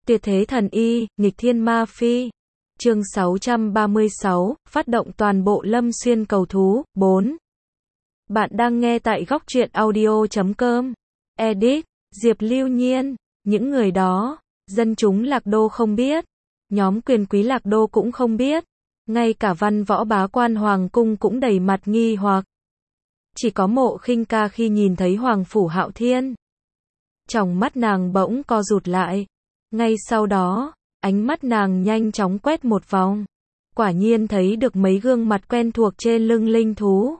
Tuyệt thế thần y, nghịch thiên ma phi. Chương 636, phát động toàn bộ Lâm Xuyên cầu thú, 4. Bạn đang nghe tại góc truyện audio.com. Edit, Diệp Lưu Nhiên. Những người đó, dân chúng Lạc Đô không biết. Nhóm quyền quý Lạc Đô cũng không biết. Ngay cả văn võ bá quan hoàng cung cũng đầy mặt nghi hoặc. Chỉ có Mộ Khinh Ca khi nhìn thấy Hoàng Phủ Hạo Thiên, tròng mắt nàng bỗng co rụt lại. Ngay sau đó, ánh mắt nàng nhanh chóng quét một vòng. Quả nhiên thấy được mấy gương mặt quen thuộc trên lưng linh thú.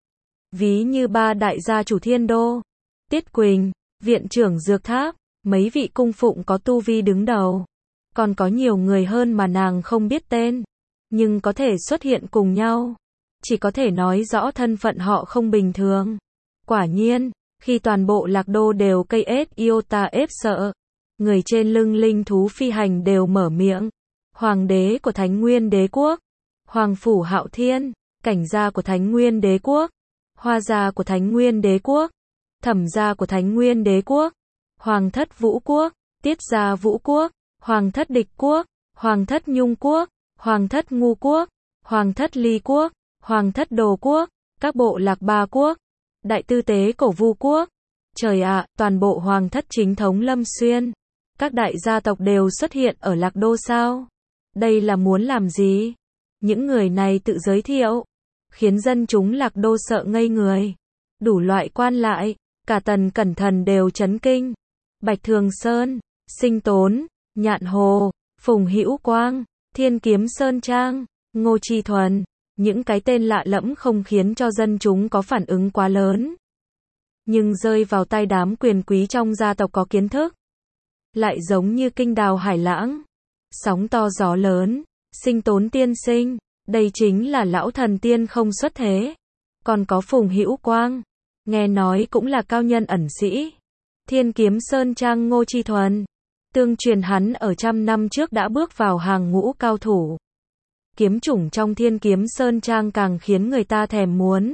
Ví như ba đại gia chủ Thiên Đô, Tiết Quỳnh, viện trưởng Dược Tháp, mấy vị cung phụng có tu vi đứng đầu. Còn có nhiều người hơn mà nàng không biết tên, nhưng có thể xuất hiện cùng nhau. Chỉ có thể nói rõ thân phận họ không bình thường. Quả nhiên, khi toàn bộ Lạc Đô đều cây ết iota ép sợ, người trên lưng linh thú phi hành đều mở miệng. Hoàng đế của Thánh Nguyên Đế Quốc, Hoàng Phủ Hạo Thiên, cảnh gia của Thánh Nguyên Đế Quốc, hoa gia của Thánh Nguyên Đế Quốc, thẩm gia của Thánh Nguyên Đế Quốc, Hoàng thất Vũ Quốc, Tiết gia Vũ Quốc, Hoàng thất Địch Quốc, Hoàng thất Nhung Quốc, Hoàng thất Ngu Quốc, Hoàng thất Ly Quốc, Hoàng thất Đồ Quốc, các bộ lạc Ba Quốc, Đại tư tế Cổ Vu Quốc. Trời ạ, toàn bộ hoàng thất chính thống Lâm Xuyên, các đại gia tộc đều xuất hiện ở Lạc Đô sao? Đây là muốn làm gì? Những người này tự giới thiệu, khiến dân chúng Lạc Đô sợ ngây người. Đủ loại quan lại, cả Tần Cẩn Thận đều chấn kinh. Bạch Thường Sơn, Sinh Tốn, Nhạn Hồ, Phùng Hữu Quang, Thiên Kiếm Sơn Trang, Ngô Chi Thuần, những cái tên lạ lẫm không khiến cho dân chúng có phản ứng quá lớn. Nhưng rơi vào tay đám quyền quý trong gia tộc có kiến thức, lại giống như kinh đào hải lãng, sóng to gió lớn. Sinh Tốn tiên sinh, đây chính là lão thần tiên không xuất thế. Còn có Phùng Hữu Quang, nghe nói cũng là cao nhân ẩn sĩ. Thiên Kiếm Sơn Trang Ngô Chi Thuần, tương truyền hắn ở 100 năm trước đã bước vào hàng ngũ cao thủ. Kiếm chủng trong Thiên Kiếm Sơn Trang càng khiến người ta thèm muốn.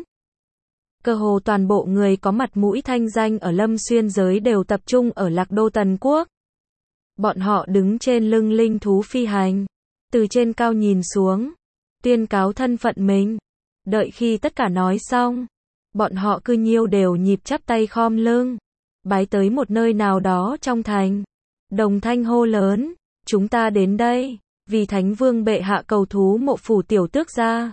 Cơ hồ toàn bộ người có mặt mũi thanh danh ở Lâm Xuyên giới đều tập trung ở Lạc Đô Tần Quốc. Bọn họ đứng trên lưng linh thú phi hành, từ trên cao nhìn xuống, tuyên cáo thân phận mình. Đợi khi tất cả nói xong, bọn họ cứ nhiêu đều nhịp chắp tay khom lưng, bái tới một nơi nào đó trong thành. Đồng thanh hô lớn, chúng ta đến đây, vì Thánh Vương bệ hạ cầu thú Mộ phủ tiểu tước gia.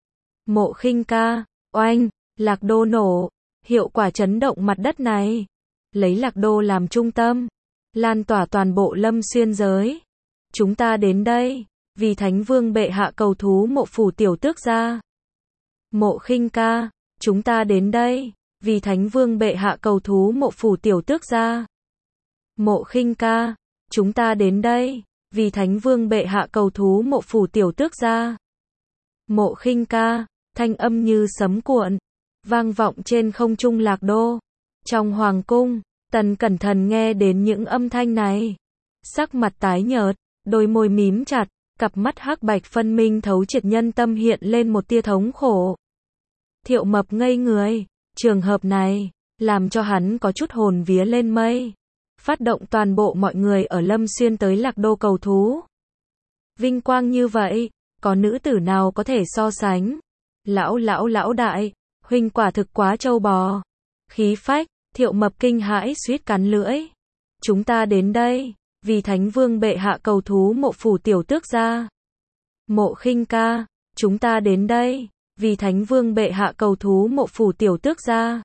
Mộ Khinh Ca, oanh, Lạc Đô nổ, hiệu quả chấn động mặt đất này. Lấy Lạc Đô làm trung tâm, lan tỏa toàn bộ Lâm Xuyên giới. Chúng ta đến đây, vì Thánh Vương bệ hạ cầu thú Mộ phủ tiểu tước gia. Mộ Khinh Ca, chúng ta đến đây, vì Thánh Vương bệ hạ cầu thú Mộ phủ tiểu tước gia. Mộ Khinh Ca, chúng ta đến đây, vì Thánh Vương bệ hạ cầu thú Mộ phủ tiểu tước gia. Mộ Khinh Ca, thanh âm như sấm cuộn, vang vọng trên không trung Lạc Đô. Trong hoàng cung, Tần Cẩn Thận nghe đến những âm thanh này, sắc mặt tái nhợt, đôi môi mím chặt, cặp mắt hắc bạch phân minh thấu triệt nhân tâm hiện lên một tia thống khổ. Thiệu Mập ngây người, trường hợp này làm cho hắn có chút hồn vía lên mây. Phát động toàn bộ mọi người ở Lâm Xuyên tới Lạc Đô cầu thú. Vinh quang như vậy, có nữ tử nào có thể so sánh? Lão đại, huynh quả thực quá trâu bò. Khí phách, Thiệu Mập kinh hãi suýt cắn lưỡi. Chúng ta đến đây, vì Thánh Vương bệ hạ cầu thú Mộ phủ tiểu tước gia. Mộ Khinh Ca, chúng ta đến đây, vì Thánh Vương bệ hạ cầu thú Mộ phủ tiểu tước gia.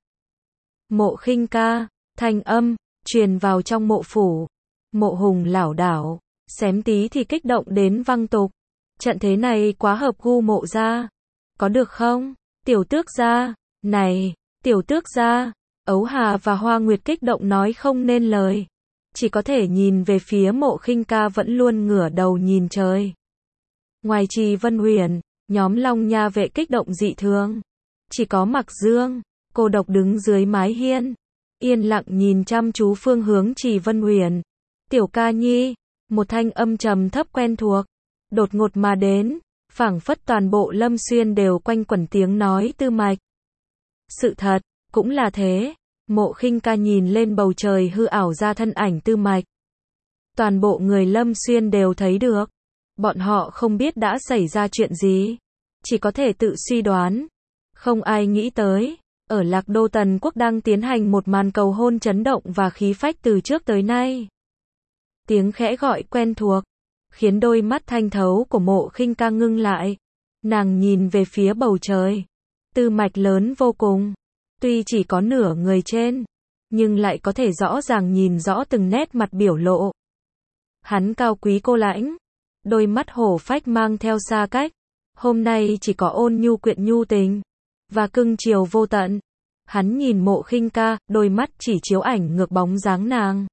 Mộ Khinh Ca, thanh âm truyền vào trong mộ phủ. Mộ Hùng lảo đảo, xém tí thì kích động đến văng tục. Trận thế này quá hợp gu Mộ gia. Có được không? Tiểu tước gia, này, tiểu tước gia. Ấu Hà và Hoa Nguyệt kích động nói không nên lời. Chỉ có thể nhìn về phía Mộ Khinh Ca vẫn luôn ngửa đầu nhìn trời. Ngoài Trì Vân Huyền, nhóm Long Nha vệ kích động dị thường. Chỉ có Mặc Dương, cô độc đứng dưới mái hiên, yên lặng nhìn chăm chú phương hướng Trì Vân Huyền. Tiểu ca nhi, một thanh âm trầm thấp quen thuộc, đột ngột mà đến, phảng phất toàn bộ Lâm Xuyên đều quanh quẩn tiếng nói Tư Mạch. Sự thật, cũng là thế. Mộ Khinh Ca nhìn lên bầu trời hư ảo ra thân ảnh Tư Mạch. Toàn bộ người Lâm Xuyên đều thấy được. Bọn họ không biết đã xảy ra chuyện gì. Chỉ có thể tự suy đoán. Không ai nghĩ tới. Ở Lạc Đô Tần Quốc đang tiến hành một màn cầu hôn chấn động và khí phách từ trước tới nay. Tiếng khẽ gọi quen thuộc. Khiến đôi mắt thanh thấu của Mộ Khinh Ca ngưng lại. Nàng nhìn về phía bầu trời. Tư mạch lớn vô cùng. Tuy chỉ có nửa người trên. Nhưng lại có thể rõ ràng nhìn rõ từng nét mặt biểu lộ. Hắn cao quý cô lãnh. Đôi mắt hổ phách mang theo xa cách. Hôm nay chỉ có ôn nhu quyện nhu tình. Và cưng chiều vô tận. Hắn nhìn Mộ Khinh Ca, đôi mắt chỉ chiếu ảnh ngược bóng dáng nàng.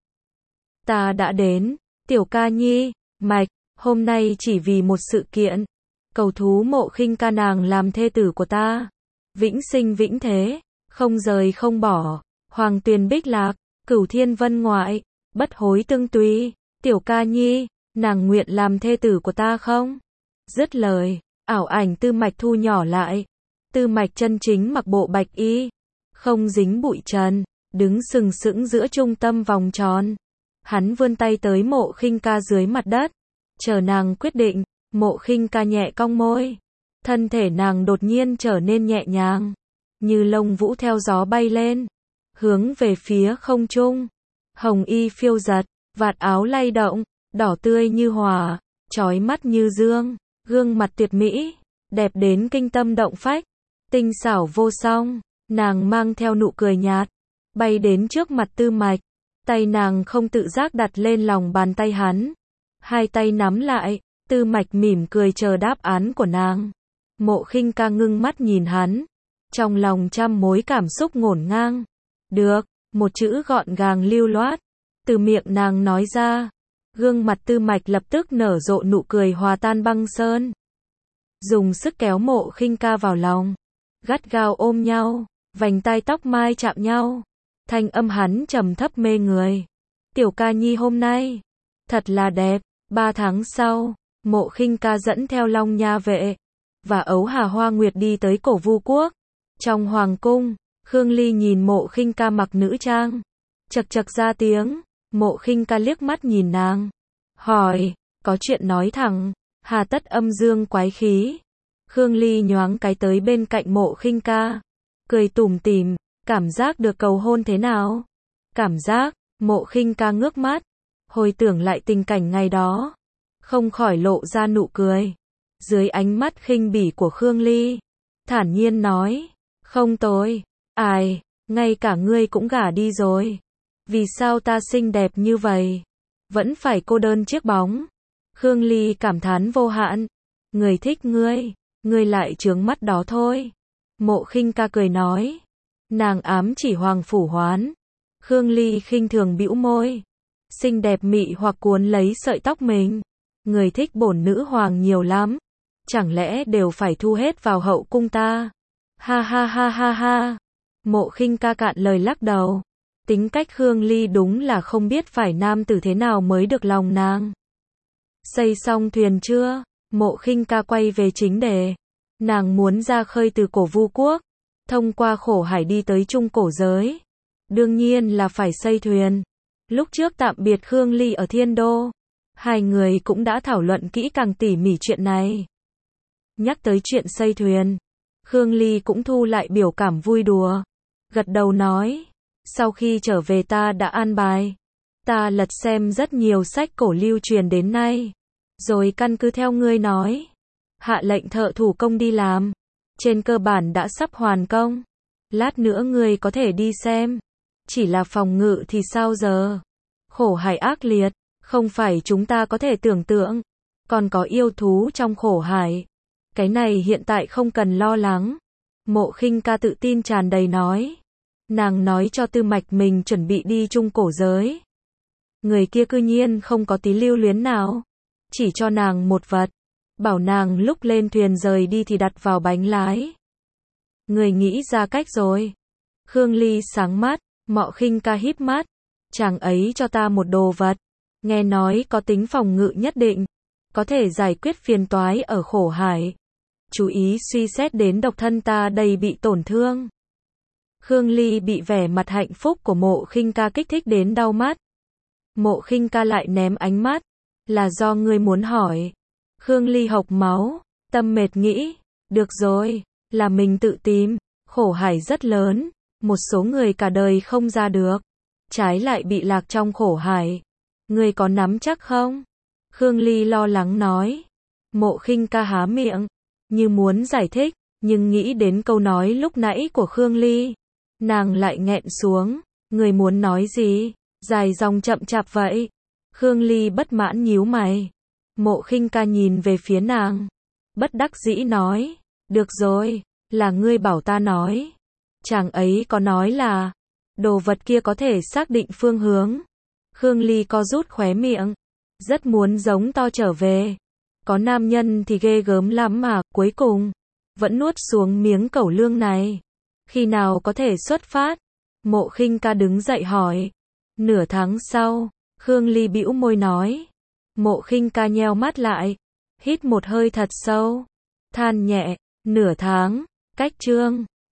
Ta đã đến, tiểu ca nhi, mạch, hôm nay chỉ vì một sự kiện. Cầu thú Mộ Khinh Ca nàng làm thê tử của ta. Vĩnh sinh vĩnh thế, không rời không bỏ. Hoàng tuyền bích lạc, cửu thiên vân ngoại, bất hối tương tùy. Tiểu ca nhi, nàng nguyện làm thê tử của ta không? Dứt lời, ảo ảnh Tư Mạch thu nhỏ lại. Tư Mạch chân chính mặc bộ bạch y, không dính bụi trần, đứng sừng sững giữa trung tâm vòng tròn. Hắn vươn tay tới Mộ Khinh Ca dưới mặt đất, chờ nàng quyết định. Mộ Khinh Ca nhẹ cong môi, thân thể nàng đột nhiên trở nên nhẹ nhàng, như lông vũ theo gió bay lên, hướng về phía không trung. Hồng y phiêu giật, vạt áo lay động, đỏ tươi như hỏa, chói mắt như dương, gương mặt tuyệt mỹ, đẹp đến kinh tâm động phách, tinh xảo vô song. Nàng mang theo nụ cười nhạt, bay đến trước mặt Tư Mạch, tay nàng không tự giác đặt lên lòng bàn tay hắn, hai tay nắm lại. Tư Mạch mỉm cười chờ đáp án của nàng. Mộ Khinh Ca ngưng mắt nhìn hắn, trong lòng trăm mối cảm xúc ngổn ngang. Được, một chữ gọn gàng lưu loát, từ miệng nàng nói ra. Gương mặt Tư Mạch lập tức nở rộ nụ cười hòa tan băng sơn. Dùng sức kéo Mộ Khinh Ca vào lòng, gắt gao ôm nhau, vành tai tóc mai chạm nhau. Thanh âm hắn trầm thấp mê người. Tiểu ca nhi hôm nay, thật là đẹp. 3 tháng sau, Mộ Khinh Ca dẫn theo Long Nha vệ và Ấu Hà Hoa Nguyệt đi tới Cổ Vu Quốc. Trong hoàng cung, Khương Ly nhìn Mộ Khinh Ca mặc nữ trang, chậc chậc ra tiếng. Mộ Khinh Ca liếc mắt nhìn nàng, hỏi, có chuyện nói thẳng, hà tất âm dương quái khí. Khương Ly nhoáng cái tới bên cạnh Mộ Khinh Ca, cười tủm tỉm, cảm giác được cầu hôn thế nào? Cảm giác, Mộ Khinh Ca ngước mắt, hồi tưởng lại tình cảnh ngày đó, không khỏi lộ ra nụ cười. Dưới ánh mắt khinh bỉ của Khương Ly, thản nhiên nói, không tồi, ai, ngay cả ngươi cũng gả đi rồi. Vì sao ta xinh đẹp như vậy, vẫn phải cô đơn chiếc bóng? Khương Ly cảm thán vô hạn, người thích ngươi lại chướng mắt đó thôi. Mộ Khinh Ca cười nói, nàng ám chỉ Hoàng Phủ Hoán. Khương Ly khinh thường bĩu môi, xinh đẹp mị hoặc cuốn lấy sợi tóc mình. Người thích bổn nữ hoàng nhiều lắm, chẳng lẽ đều phải thu hết vào hậu cung ta? Ha ha ha ha ha. Mộ Khinh Ca cạn lời lắc đầu. Tính cách Khương Ly đúng là không biết phải nam tử thế nào mới được lòng nàng. Xây xong thuyền chưa? Mộ Khinh Ca quay về chính đề. Nàng muốn ra khơi từ Cổ Vu Quốc, thông qua khổ hải đi tới trung cổ giới. Đương nhiên là phải xây thuyền. Lúc trước tạm biệt Khương Ly ở Thiên Đô, hai người cũng đã thảo luận kỹ càng tỉ mỉ chuyện này. Nhắc tới chuyện xây thuyền, Khương Ly cũng thu lại biểu cảm vui đùa, gật đầu nói, sau khi trở về ta đã an bài. Ta lật xem rất nhiều sách cổ lưu truyền đến nay, rồi căn cứ theo ngươi nói, hạ lệnh thợ thủ công đi làm. Trên cơ bản đã sắp hoàn công. Lát nữa ngươi có thể đi xem. Chỉ là phòng ngự thì sao giờ? Khổ hải ác liệt, không phải chúng ta có thể tưởng tượng. Còn có yêu thú trong khổ hải. Cái này hiện tại không cần lo lắng. Mộ Khinh Ca tự tin tràn đầy nói. Nàng nói cho Tư Mạch mình chuẩn bị đi trung cổ giới. Người kia cư nhiên không có tí lưu luyến nào. Chỉ cho nàng một vật. Bảo nàng lúc lên thuyền rời đi thì đặt vào bánh lái. Người nghĩ ra cách rồi. Khương Ly sáng mắt, Mộ Khinh Ca híp mắt. Chàng ấy cho ta một đồ vật. Nghe nói có tính phòng ngự nhất định. Có thể giải quyết phiền toái ở khổ hải. Chú ý suy xét đến độc thân ta đây bị tổn thương. Khương Ly bị vẻ mặt hạnh phúc của Mộ Khinh Ca kích thích đến đau mắt. Mộ Khinh Ca lại ném ánh mắt. Là do ngươi muốn hỏi. Khương Ly hộc máu, tâm mệt nghĩ. Được rồi, là mình tự tìm. Khổ hải rất lớn. Một số người cả đời không ra được. Trái lại bị lạc trong khổ hải. Ngươi có nắm chắc không? Khương Ly lo lắng nói. Mộ Khinh Ca há miệng, như muốn giải thích, nhưng nghĩ đến câu nói lúc nãy của Khương Ly. Nàng lại nghẹn xuống. Người muốn nói gì? Dài dòng chậm chạp vậy. Khương Ly bất mãn nhíu mày. Mộ Khinh Ca nhìn về phía nàng. Bất đắc dĩ nói. Được rồi, là ngươi bảo ta nói. Chàng ấy có nói là, đồ vật kia có thể xác định phương hướng. Khương Ly co rút khóe miệng. Rất muốn giống to trở về. Có nam nhân thì ghê gớm lắm mà, cuối cùng vẫn nuốt xuống miếng cẩu lương này. Khi nào có thể xuất phát? Mộ Khinh Ca đứng dậy hỏi. Nửa tháng sau, Khương Ly bĩu môi nói. Mộ Khinh Ca nheo mắt lại, hít một hơi thật sâu, than nhẹ, nửa tháng, cách chương